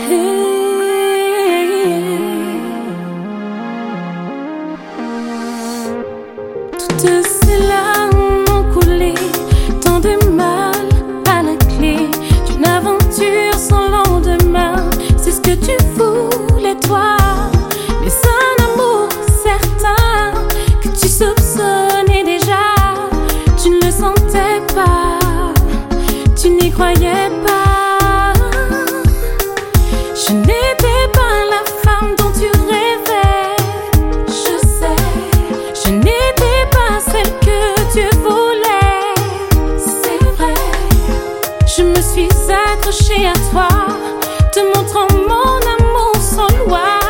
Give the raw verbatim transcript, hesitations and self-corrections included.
Toutes ces larmes ont coulé, tant de mal à la clé d'une aventure sans lendemain. C'est ce que tu voulais toi, mais un amour certain que tu soupçonnais déjà. Tu ne le sentais pas, tu n'y croyais pas. Je n'étais pas la femme dont tu rêvais, je sais. Je n'étais pas celle que Dieu voulait, c'est vrai. Je me suis accrochée à toi, te montrant mon amour sans loi.